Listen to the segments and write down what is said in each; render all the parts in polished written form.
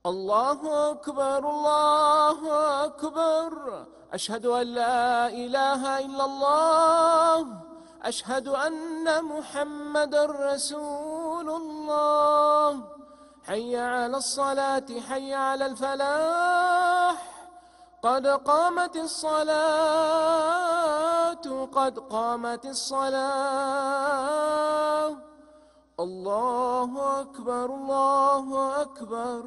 الله أكبر الله أكبر. أشهد أن لا إله إلا الله. أشهد أن محمدًا رسول الله. حي على الصلاة حي على الفلاح. قد قامت الصلاة قد قامت الصلاة. الله أكبر الله أكبر.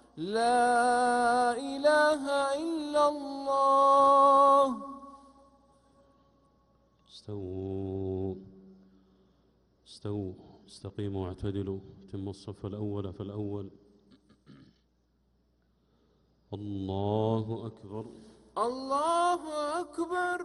لا إله إلا الله. استووا استووا استقيموا واعتدلوا. تموا الصف الأول فالأول. الله أكبر الله أكبر.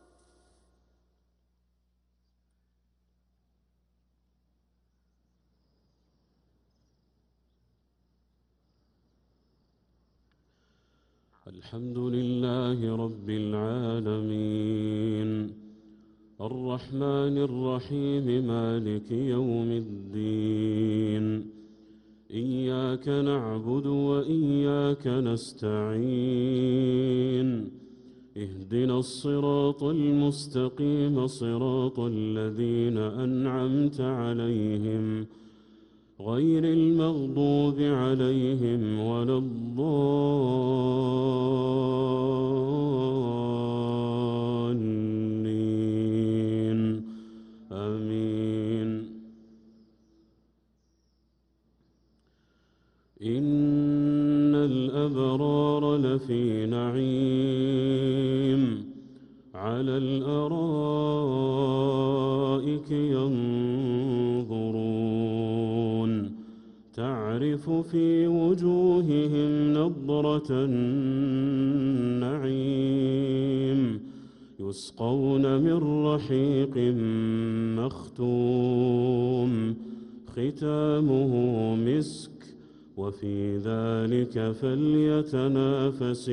الحمد لله رب العالمين الرحمن الرحيم مالك يوم الدين. إياك نعبد وإياك نستعين. اهدنا الصراط المستقيم صراط الذين أنعمت عليهم غير المغضوب عليهم ولا الضالين آمين. إن الأبرار لفي نعيم على الأرائك ينظرون تعرف في وجوههم نضرة النعيم يسقون من رحيق مختوم ختامه مسك وفي ذلك فليتنافس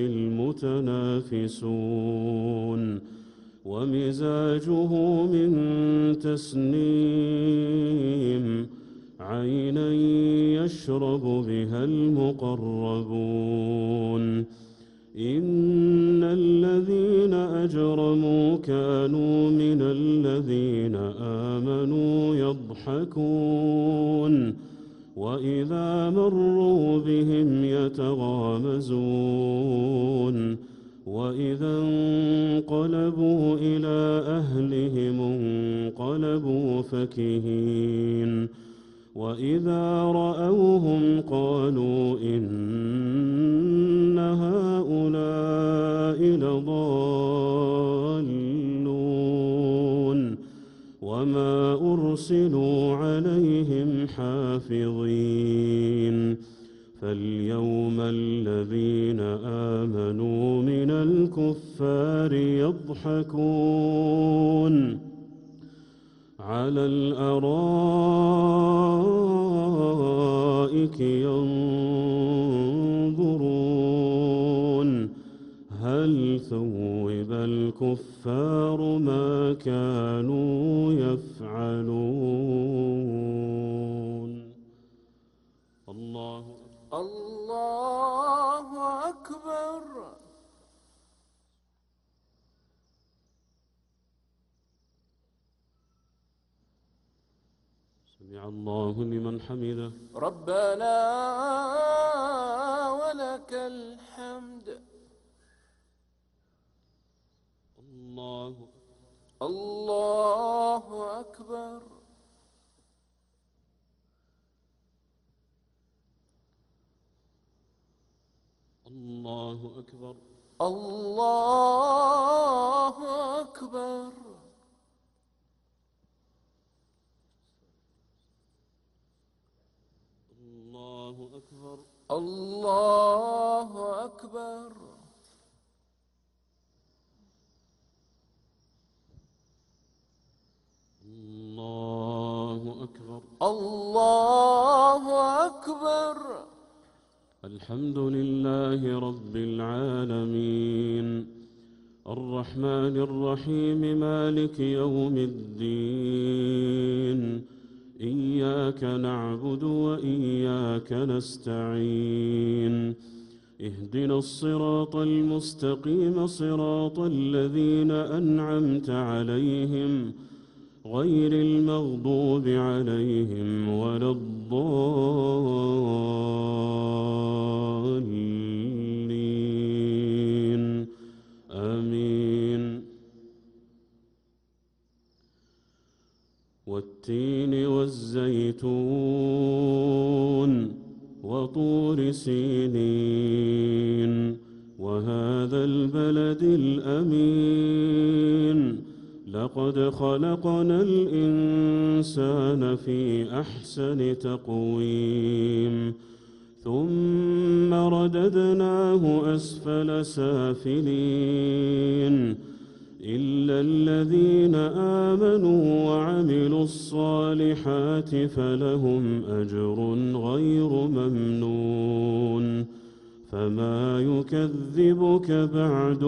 المتنافسون. ومزاجه من تسنيم عينا يشرب بها المقربون. إن الذين أجرموا كانوا من الذين آمنوا يضحكون وإذا مروا بهم يتغامزون وإذا انقلبوا إلى أهلهم انقلبوا فكهين وإذا رأوهم قالوا إن هؤلاء لضالون وما أرسلوا عليهم حافظين. فاليوم الذين آمنوا من الكفار يضحكون على الأرائك ينظرون هل ثوب الكفار ما كانوا يفعلون. الله أكبر. سمع الله لمن حمده. ربنا ولك الحمد. الله أكبر. الله أكبر. الله أكبر. الله أكبر. الله أكبر. الله أكبر. الله أكبر. الحمد لله رب العالمين الرحمن الرحيم مالك يوم الدين. إياك نعبد وإياك نستعين اهدنا الصراط المستقيم صراط الذين أنعمت عليهم غير المغضوب عليهم ولا الضالين آمين. والتين والزيتون وطور سينين وهذا البلد الأمين لقد خلقنا الإنسان في أحسن تقويم ثم رددناه أسفل سافلين إلا الذين آمنوا وعملوا الصالحات فلهم أجر غير ممنون. فما يكذبك بعد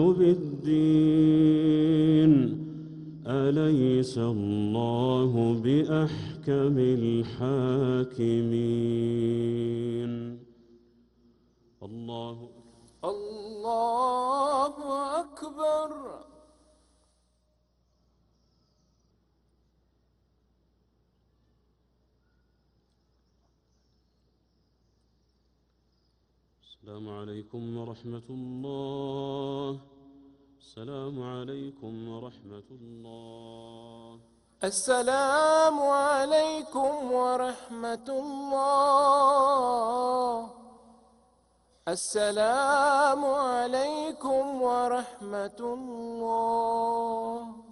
بالدين أليس الله بأحكم الحاكمين. الله أكبر. السلام عليكم ورحمة الله. السلام عليكم ورحمة الله. السلام عليكم ورحمة الله. السلام عليكم ورحمة الله.